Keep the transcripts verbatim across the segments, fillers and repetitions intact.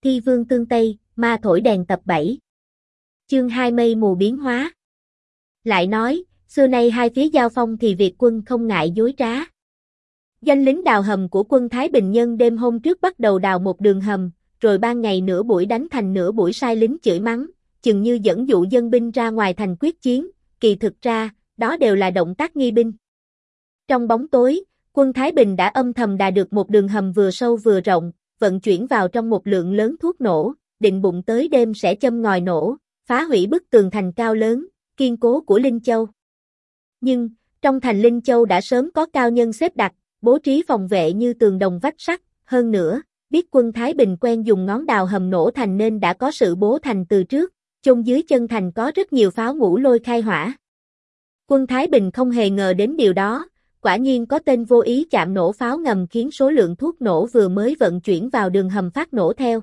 Thi vương tương Tây, ma thổi đèn tập bảy. Chương hai mây mù biến hóa. Lại nói, xưa nay hai phía giao phong thì Việt quân không ngại dối trá. Doanh lính đào hầm của quân Thái Bình nhân đêm hôm trước bắt đầu đào một đường hầm, rồi ban ngày nửa buổi đánh thành nửa buổi sai lính chửi mắng, chừng như dẫn dụ dân binh ra ngoài thành quyết chiến, kỳ thực ra, đó đều là động tác nghi binh. Trong bóng tối, quân Thái Bình đã âm thầm đào được một đường hầm vừa sâu vừa rộng, vận chuyển vào trong một lượng lớn thuốc nổ, định bụng tới đêm sẽ châm ngòi nổ, phá hủy bức tường thành cao lớn, kiên cố của Linh Châu. Nhưng, trong thành Linh Châu đã sớm có cao nhân xếp đặt, bố trí phòng vệ như tường đồng vách sắt, hơn nữa, biết quân Thái Bình quen dùng ngón đào hầm nổ thành nên đã có sự bố thành từ trước, chôn dưới chân thành có rất nhiều pháo ngũ lôi khai hỏa. Quân Thái Bình không hề ngờ đến điều đó, quả nhiên có tên vô ý chạm nổ pháo ngầm khiến số lượng thuốc nổ vừa mới vận chuyển vào đường hầm phát nổ theo.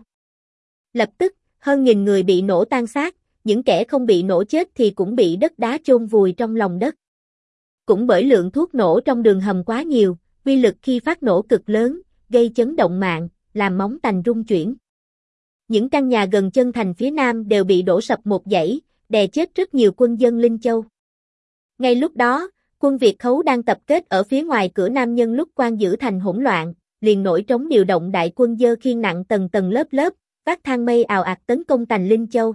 Lập tức, hơn nghìn người bị nổ tan xác, những kẻ không bị nổ chết thì cũng bị đất đá chôn vùi trong lòng đất. Cũng bởi lượng thuốc nổ trong đường hầm quá nhiều, uy lực khi phát nổ cực lớn, gây chấn động mạng, làm móng thành rung chuyển. Những căn nhà gần chân thành phía nam đều bị đổ sập một dãy, đè chết rất nhiều quân dân Linh Châu. Ngay lúc đó, quân Việt Khấu đang tập kết ở phía ngoài cửa nam nhân lúc quan giữ thành hỗn loạn, liền nổi trống điều động đại quân dơ khiên nặng tầng tầng lớp lớp, vác thang mây ào ạt tấn công thành Linh Châu.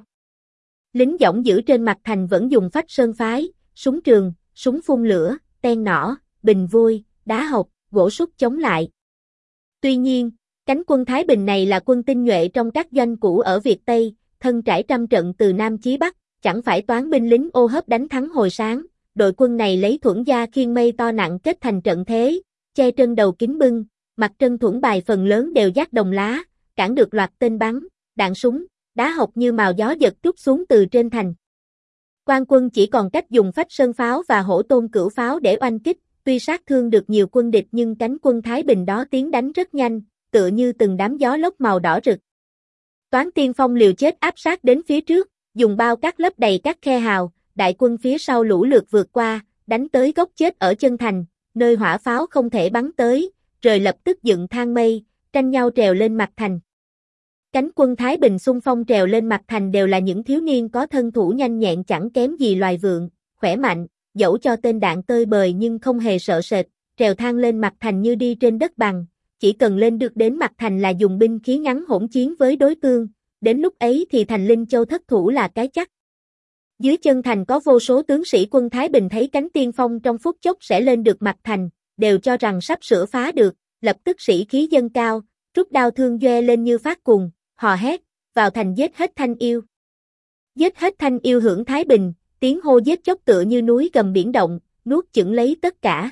Lính dõng giữ trên mặt thành vẫn dùng phách sơn phái, súng trường, súng phun lửa, ten nỏ, bình vôi, đá hộc, gỗ sút chống lại. Tuy nhiên, cánh quân Thái Bình này là quân tinh nhuệ trong các doanh cũ ở Việt Tây, thân trải trăm trận từ Nam chí Bắc, chẳng phải toán binh lính ô hấp đánh thắng hồi sáng. Đội quân này lấy thuẫn gia khiên mây to nặng kết thành trận thế, che trân đầu kính bưng, mặt trân thuẫn bài phần lớn đều giác đồng lá, cản được loạt tên bắn, đạn súng, đá hộc như mào gió giật trút xuống từ trên thành. Quan quân chỉ còn cách dùng phách sơn pháo và hổ tôn cửu pháo để oanh kích, tuy sát thương được nhiều quân địch nhưng cánh quân Thái Bình đó tiến đánh rất nhanh, tựa như từng đám gió lốc màu đỏ rực. Toán tiên phong liều chết áp sát đến phía trước, dùng bao cát lấp đầy các khe hào. Đại quân phía sau lũ lượt vượt qua, đánh tới gốc chết ở chân thành, nơi hỏa pháo không thể bắn tới, rồi lập tức dựng thang mây, tranh nhau trèo lên mặt thành. Cánh quân Thái Bình xung phong trèo lên mặt thành đều là những thiếu niên có thân thủ nhanh nhẹn chẳng kém gì loài vượn, khỏe mạnh, dẫu cho tên đạn tơi bời nhưng không hề sợ sệt, trèo thang lên mặt thành như đi trên đất bằng, chỉ cần lên được đến mặt thành là dùng binh khí ngắn hỗn chiến với đối phương, đến lúc ấy thì thành Linh Châu thất thủ là cái chắc. Dưới chân thành có vô số tướng sĩ quân Thái Bình thấy cánh tiên phong trong phút chốc sẽ lên được mặt thành, đều cho rằng sắp sửa phá được, lập tức sĩ khí dâng cao, rút đao thương doe lên như phát cuồng, hò hét, vào thành giết hết Thanh Yêu. Giết hết Thanh Yêu hưởng Thái Bình, tiếng hô giết chóc tựa như núi gầm biển động, nuốt chửng lấy tất cả.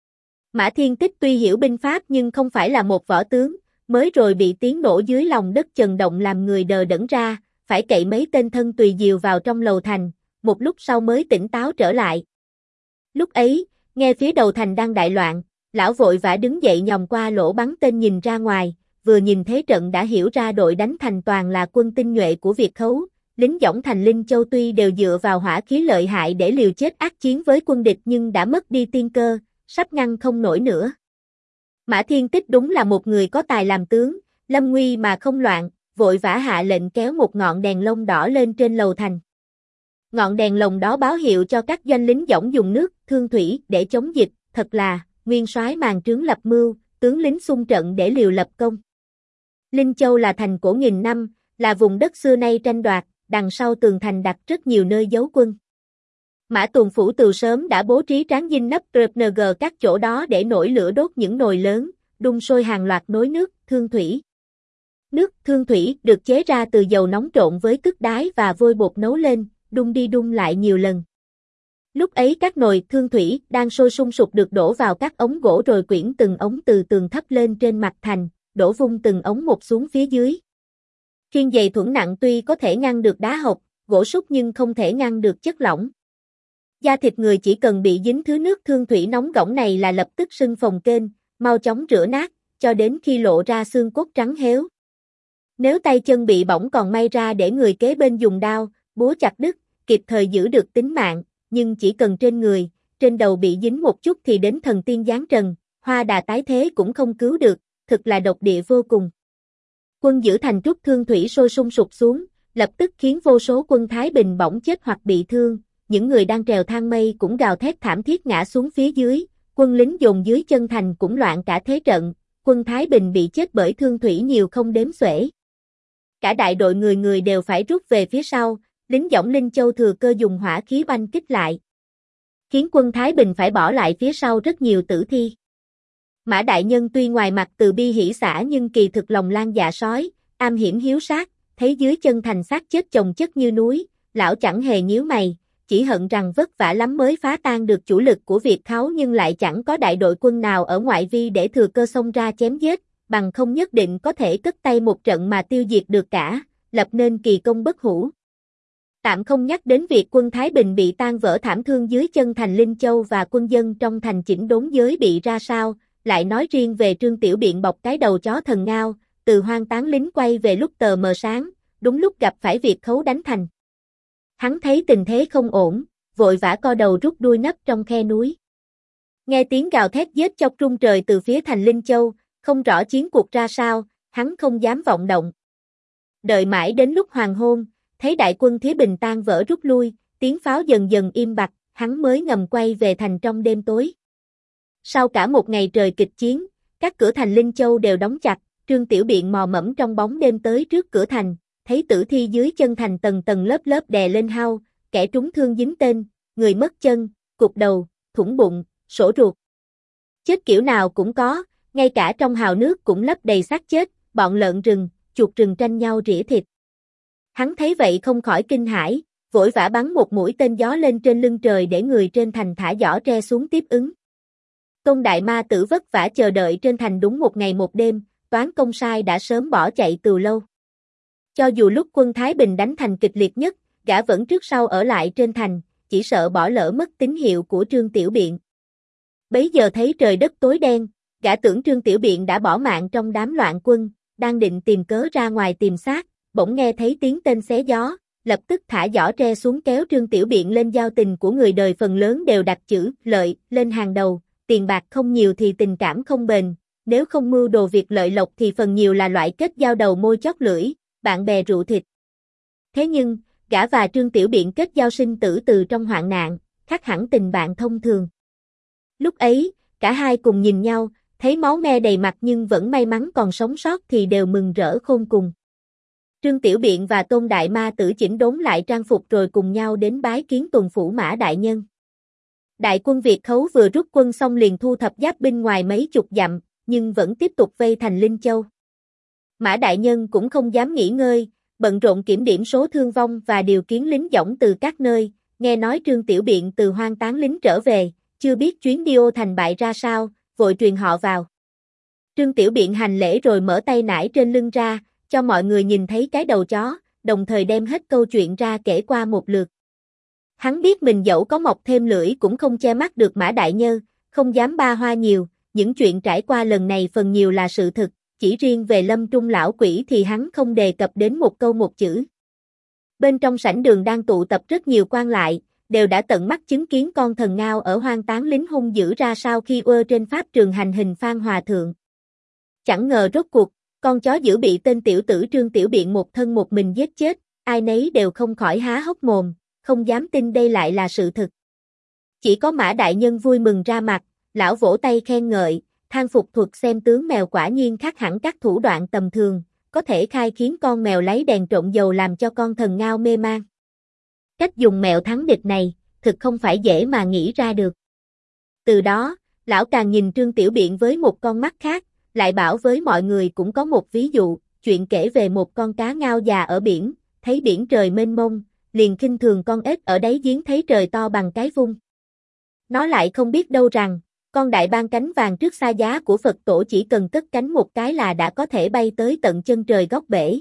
Mã Thiên Tích tuy hiểu binh pháp nhưng không phải là một võ tướng, mới rồi bị tiếng nổ dưới lòng đất chần động làm người đờ đẫn ra, phải cậy mấy tên thân tùy diều vào trong lầu thành, một lúc sau mới tỉnh táo trở lại. Lúc ấy, nghe phía đầu thành đang đại loạn, lão vội vã đứng dậy nhòm qua lỗ bắn tên nhìn ra ngoài, vừa nhìn thế trận đã hiểu ra đội đánh thành toàn là quân tinh nhuệ của Việt Khấu, lính dõng thành Linh Châu tuy đều dựa vào hỏa khí lợi hại để liều chết ác chiến với quân địch nhưng đã mất đi tiên cơ, sắp ngăn không nổi nữa. Mã Thiên Tích đúng là một người có tài làm tướng, lâm nguy mà không loạn, vội vã hạ lệnh kéo một ngọn đèn lông đỏ lên trên lầu thành. Ngọn đèn lồng đó báo hiệu cho các doanh lính dõng dùng nước, thương thủy để chống dịch, thật là, nguyên soái màn trướng lập mưu, tướng lính xung trận để liều lập công. Linh Châu là thành cổ nghìn năm, là vùng đất xưa nay tranh đoạt, đằng sau tường thành đặt rất nhiều nơi giấu quân. Mã Tuần Phủ từ sớm đã bố trí tráng dinh nấp rờ en giê các chỗ đó để nổi lửa đốt những nồi lớn, đun sôi hàng loạt nối nước, thương thủy. Nước thương thủy được chế ra từ dầu nóng trộn với cứt đái và vôi bột nấu lên, đun đi đun lại nhiều lần. Lúc ấy các nồi thương thủy đang sôi sung sục được đổ vào các ống gỗ rồi quyển từng ống từ tường thấp lên trên mặt thành, đổ vung từng ống một xuống phía dưới. Khiên dày thuẫn nặng tuy có thể ngăn được đá hộc, gỗ sút nhưng không thể ngăn được chất lỏng. Da thịt người chỉ cần bị dính thứ nước thương thủy nóng gỏng này là lập tức sưng phồng kênh, mau chóng rửa nát, cho đến khi lộ ra xương cốt trắng héo. Nếu tay chân bị bỏng còn may ra để người kế bên dùng đao, búa chặt đứt, kịp thời giữ được tính mạng, nhưng chỉ cần trên người, trên đầu bị dính một chút thì đến thần tiên giáng trần, hoa đà tái thế cũng không cứu được, thực là độc địa vô cùng. Quân giữ thành trúc thương thủy sôi sung sục xuống, lập tức khiến vô số quân Thái Bình bỏng chết hoặc bị thương, những người đang trèo thang mây cũng gào thét thảm thiết ngã xuống phía dưới, quân lính dồn dưới chân thành cũng loạn cả thế trận, quân Thái Bình bị chết bởi thương thủy nhiều không đếm xuể. Cả đại đội người người đều phải rút về phía sau, lính Dõng Linh Châu thừa cơ dùng hỏa khí oanh kích lại, khiến quân Thái Bình phải bỏ lại phía sau rất nhiều tử thi. Mã Đại Nhân tuy ngoài mặt từ bi hỷ xả nhưng kỳ thực lòng lang dạ sói, am hiểm hiếu sát, thấy dưới chân thành xác chết chồng chất như núi, lão chẳng hề nhíu mày, chỉ hận rằng vất vả lắm mới phá tan được chủ lực của Việt Khấu nhưng lại chẳng có đại đội quân nào ở ngoại vi để thừa cơ xông ra chém giết, bằng không nhất định có thể cất tay một trận mà tiêu diệt được cả, lập nên kỳ công bất hủ. Tạm không nhắc đến việc quân Thái Bình bị tan vỡ thảm thương dưới chân thành Linh Châu và quân dân trong thành Chỉnh Đốn Giới bị ra sao, lại nói riêng về Trương Tiểu Biện bọc cái đầu chó thần ngao, từ hoang tán lính quay về lúc tờ mờ sáng, đúng lúc gặp phải Việt Khấu đánh thành. Hắn thấy tình thế không ổn, vội vã co đầu rút đuôi nấp trong khe núi. Nghe tiếng gào thét giết chóc rung trời từ phía thành Linh Châu, không rõ chiến cuộc ra sao, hắn không dám vọng động. Đợi mãi đến lúc hoàng hôn, thấy đại quân Thía Bình tan vỡ rút lui, tiếng pháo dần dần im bặt, hắn mới ngầm quay về thành trong đêm tối. Sau cả một ngày trời kịch chiến, các cửa thành Linh Châu đều đóng chặt, Trương Tiểu Biện mò mẫm trong bóng đêm tới trước cửa thành, thấy tử thi dưới chân thành tầng tầng lớp lớp đè lên hao, kẻ trúng thương dính tên, người mất chân, cụt đầu, thủng bụng, sổ ruột. Chết kiểu nào cũng có, ngay cả trong hào nước cũng lấp đầy xác chết, bọn lợn rừng, chuột rừng tranh nhau rỉa thịt. Hắn thấy vậy không khỏi kinh hãi, vội vã bắn một mũi tên gió lên trên lưng trời để người trên thành thả giỏ tre xuống tiếp ứng. Tôn Đại Ma Tử vất vả chờ đợi trên thành đúng một ngày một đêm, Toán Công Sai đã sớm bỏ chạy từ lâu. Cho dù lúc quân Thái Bình đánh thành kịch liệt nhất, gã vẫn trước sau ở lại trên thành, chỉ sợ bỏ lỡ mất tín hiệu của Trương Tiểu Biện. Bấy giờ thấy trời đất tối đen, gã tưởng Trương Tiểu Biện đã bỏ mạng trong đám loạn quân, đang định tìm cớ ra ngoài tìm xác, bỗng nghe thấy tiếng tên xé gió, lập tức thả giỏ tre xuống kéo Trương Tiểu Biện lên. Giao tình của người đời phần lớn đều đặt chữ lợi lên hàng đầu, tiền bạc không nhiều thì tình cảm không bền, nếu không mưu đồ việc lợi lộc thì phần nhiều là loại kết giao đầu môi chót lưỡi, bạn bè rượu thịt. Thế nhưng, gã và Trương Tiểu Biện kết giao sinh tử từ trong hoạn nạn, khác hẳn tình bạn thông thường. Lúc ấy, cả hai cùng nhìn nhau, thấy máu me đầy mặt nhưng vẫn may mắn còn sống sót thì đều mừng rỡ khôn cùng. Trương Tiểu Biện và Tôn Đại Ma Tử chỉnh đốn lại trang phục rồi cùng nhau đến bái kiến tuần phủ Mã Đại Nhân. Đại quân Việt Khấu vừa rút quân xong liền thu thập giáp binh ngoài mấy chục dặm, nhưng vẫn tiếp tục vây thành Linh Châu. Mã Đại Nhân cũng không dám nghỉ ngơi, bận rộn kiểm điểm số thương vong và điều kiến lính Dõng từ các nơi, nghe nói Trương Tiểu Biện từ hoang tán lính trở về, chưa biết chuyến đi ô thành bại ra sao, vội truyền họ vào. Trương Tiểu Biện hành lễ rồi mở tay nải trên lưng ra, cho mọi người nhìn thấy cái đầu chó, đồng thời đem hết câu chuyện ra kể qua một lượt. Hắn biết mình dẫu có mọc thêm lưỡi cũng không che mắt được Mã Đại Nhân, không dám ba hoa nhiều, những chuyện trải qua lần này phần nhiều là sự thực, chỉ riêng về Lâm Trung lão quỷ thì hắn không đề cập đến một câu một chữ. Bên trong sảnh đường đang tụ tập rất nhiều quan lại, đều đã tận mắt chứng kiến con thần ngao ở hoang tán lính hung dữ ra sao khi ưa trên pháp trường hành hình Phan Hòa Thượng. Chẳng ngờ rốt cuộc, con chó dữ bị tên tiểu tử Trương Tiểu Biện một thân một mình giết chết, ai nấy đều không khỏi há hốc mồm, không dám tin đây lại là sự thực. Chỉ có Mã Đại Nhân vui mừng ra mặt, lão vỗ tay khen ngợi, than phục thuật xem tướng mèo quả nhiên khác hẳn các thủ đoạn tầm thường, có thể khai khiến con mèo lấy đèn trộn dầu làm cho con thần ngao mê man. Cách dùng mèo thắng địch này, thực không phải dễ mà nghĩ ra được. Từ đó, lão càng nhìn Trương Tiểu Biện với một con mắt khác, lại bảo với mọi người cũng có một ví dụ, chuyện kể về một con cá ngao già ở biển, thấy biển trời mênh mông, liền khinh thường con ếch ở đáy giếng thấy trời to bằng cái vung. Nó lại không biết đâu rằng, con đại bang cánh vàng trước xa giá của Phật tổ chỉ cần cất cánh một cái là đã có thể bay tới tận chân trời góc bể.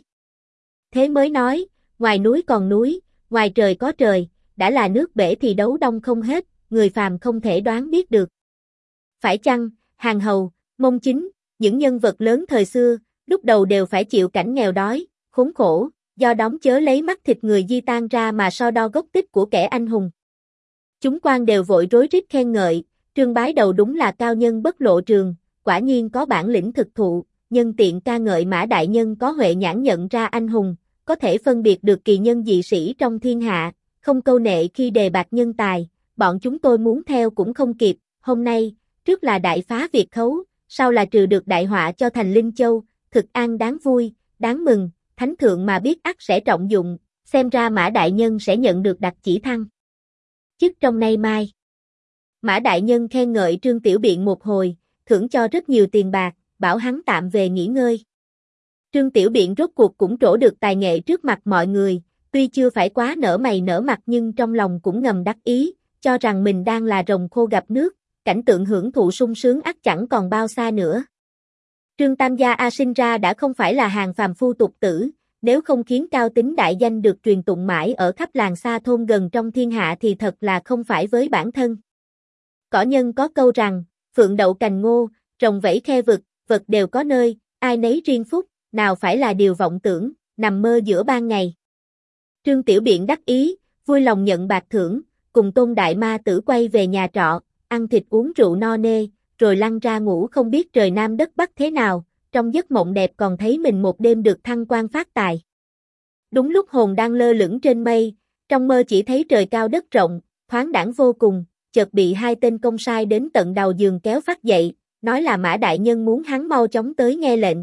Thế mới nói, ngoài núi còn núi, ngoài trời có trời, đã là nước bể thì đấu đông không hết, người phàm không thể đoán biết được. Phải chăng, Hàng Hầu, Mông Chính, những nhân vật lớn thời xưa, lúc đầu đều phải chịu cảnh nghèo đói, khốn khổ, do đóng chớ lấy mắt thịt người di tan ra mà so đo gốc tích của kẻ anh hùng. Chúng quan đều vội rối rít khen ngợi, Trương Bái Đầu đúng là cao nhân bất lộ trường, quả nhiên có bản lĩnh thực thụ, nhân tiện ca ngợi Mã Đại Nhân có huệ nhãn nhận ra anh hùng, có thể phân biệt được kỳ nhân dị sĩ trong thiên hạ, không câu nệ khi đề bạt nhân tài, bọn chúng tôi muốn theo cũng không kịp, hôm nay, trước là đại phá Việt khấu, sau là trừ được đại họa cho thành Linh Châu, thực an đáng vui, đáng mừng, thánh thượng mà biết ắt sẽ trọng dụng, xem ra Mã Đại Nhân sẽ nhận được đặc chỉ thăng chức trong nay mai. Mã Đại Nhân khen ngợi Trương Tiểu Biện một hồi, thưởng cho rất nhiều tiền bạc, bảo hắn tạm về nghỉ ngơi. Trương Tiểu Biện rốt cuộc cũng trổ được tài nghệ trước mặt mọi người, tuy chưa phải quá nở mày nở mặt nhưng trong lòng cũng ngầm đắc ý, cho rằng mình đang là rồng khô gặp nước, cảnh tượng hưởng thụ sung sướng ắt chẳng còn bao xa nữa. Trương Tam Gia A sinh ra đã không phải là hàng phàm phu tục tử, nếu không khiến cao tính đại danh được truyền tụng mãi ở khắp làng xa thôn gần trong thiên hạ thì thật là không phải với bản thân. Cỏ nhân có câu rằng, phượng đậu cành ngô, rồng vẫy khe vực, vật đều có nơi, ai nấy riêng phúc, nào phải là điều vọng tưởng, nằm mơ giữa ban ngày. Trương Tiểu Biện đắc ý, vui lòng nhận bạc thưởng, cùng Tôn Đại Ma Tử quay về nhà trọ, ăn thịt uống rượu no nê, rồi lăn ra ngủ không biết trời Nam đất Bắc thế nào, trong giấc mộng đẹp còn thấy mình một đêm được thăng quan phát tài. Đúng lúc hồn đang lơ lửng trên mây, trong mơ chỉ thấy trời cao đất rộng, thoáng đãng vô cùng, chợt bị hai tên công sai đến tận đầu giường kéo phát dậy, nói là Mã Đại Nhân muốn hắn mau chóng tới nghe lệnh.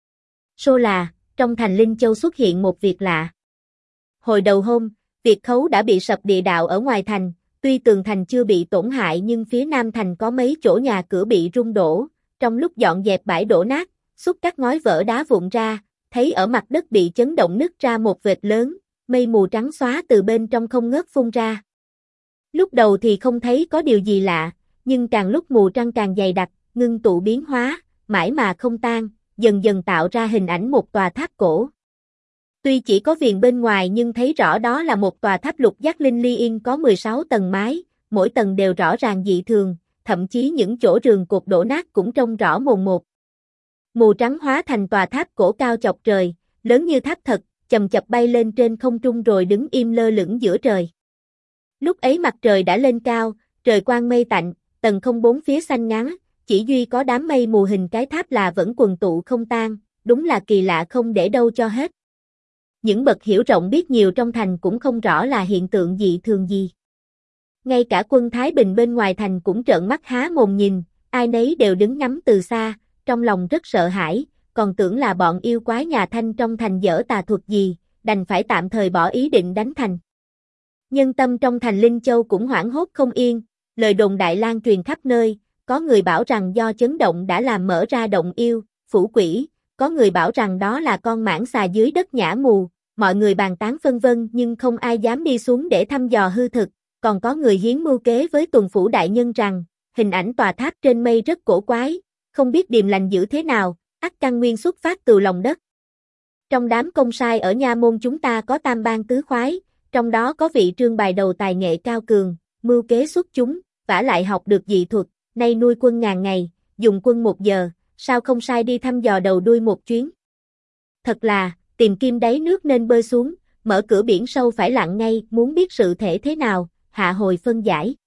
Số là, trong thành Linh Châu xuất hiện một việc lạ. Hồi đầu hôm, Việt khấu đã bị sập địa đạo ở ngoài thành, tuy tường thành chưa bị tổn hại nhưng phía nam thành có mấy chỗ nhà cửa bị rung đổ, trong lúc dọn dẹp bãi đổ nát, xúc các ngói vỡ đá vụn ra, thấy ở mặt đất bị chấn động nứt ra một vệt lớn, mây mù trắng xóa từ bên trong không ngớt phun ra. Lúc đầu thì không thấy có điều gì lạ, nhưng càng lúc mù trăng càng dày đặc, ngưng tụ biến hóa, mãi mà không tan, dần dần tạo ra hình ảnh một tòa tháp cổ. Tuy chỉ có viền bên ngoài nhưng thấy rõ đó là một tòa tháp lục giác linh ly yên có mười sáu tầng mái, mỗi tầng đều rõ ràng dị thường, thậm chí những chỗ rường cột đổ nát cũng trông rõ mồn một. Mù trắng hóa thành tòa tháp cổ cao chọc trời, lớn như tháp thật, chầm chập bay lên trên không trung rồi đứng im lơ lửng giữa trời. Lúc ấy mặt trời đã lên cao, trời quang mây tạnh, tầng không bốn phía xanh ngắn, chỉ duy có đám mây mù hình cái tháp là vẫn quần tụ không tan, đúng là kỳ lạ không để đâu cho hết. Những bậc hiểu rộng biết nhiều trong thành cũng không rõ là hiện tượng dị thường gì. Ngay cả quân Thái Bình bên ngoài thành cũng trợn mắt há mồm nhìn, ai nấy đều đứng ngắm từ xa, trong lòng rất sợ hãi, còn tưởng là bọn yêu quái nhà Thanh trong thành dở tà thuật gì, đành phải tạm thời bỏ ý định đánh thành. Nhân tâm trong thành Linh Châu cũng hoảng hốt không yên, lời đồn đại lan truyền khắp nơi, có người bảo rằng do chấn động đã làm mở ra động yêu, phủ quỷ, có người bảo rằng đó là con mãng xà dưới đất nhả mù, mọi người bàn tán phân vân nhưng không ai dám đi xuống để thăm dò hư thực, còn có người hiến mưu kế với Tuần Phủ Đại Nhân rằng, hình ảnh tòa tháp trên mây rất cổ quái, không biết điềm lành dữ thế nào, ắt căn nguyên xuất phát từ lòng đất. Trong đám công sai ở nha môn chúng ta có tam bang tứ khoái, trong đó có vị trương bài đầu tài nghệ cao cường, mưu kế xuất chúng, vả lại học được dị thuật, nay nuôi quân ngàn ngày, dùng quân một giờ, sao không sai đi thăm dò đầu đuôi một chuyến. Thật là, tìm kim đáy nước nên bơi xuống, mở cửa biển sâu phải lặn ngay, muốn biết sự thể thế nào, hạ hồi phân giải.